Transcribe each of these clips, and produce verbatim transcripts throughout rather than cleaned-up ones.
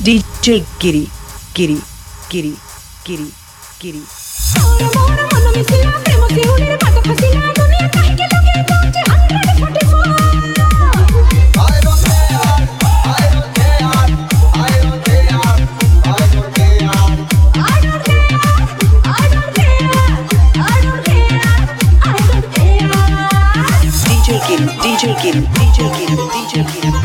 D J Giri, Giri, Giri, Giri, Giri. D J Giri, D J Giri, D J Giri, D J Giri.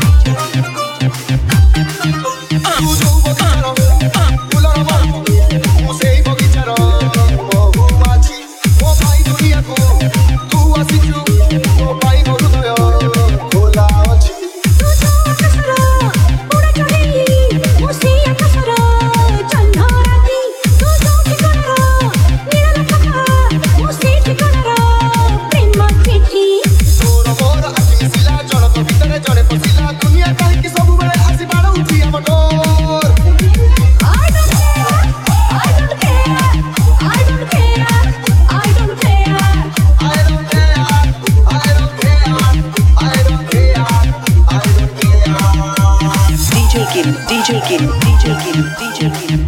D J Giri, D J Giri, D J Giri.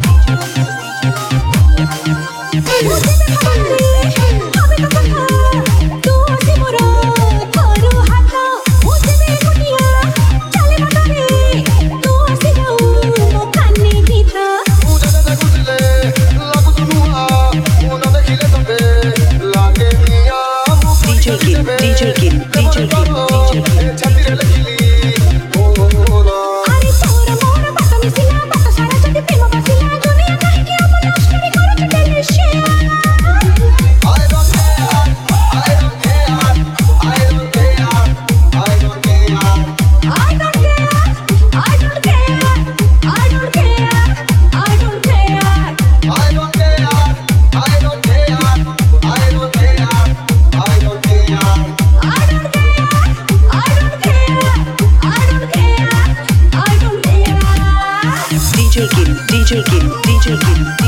D J Giri, D J Giri, D J Giri.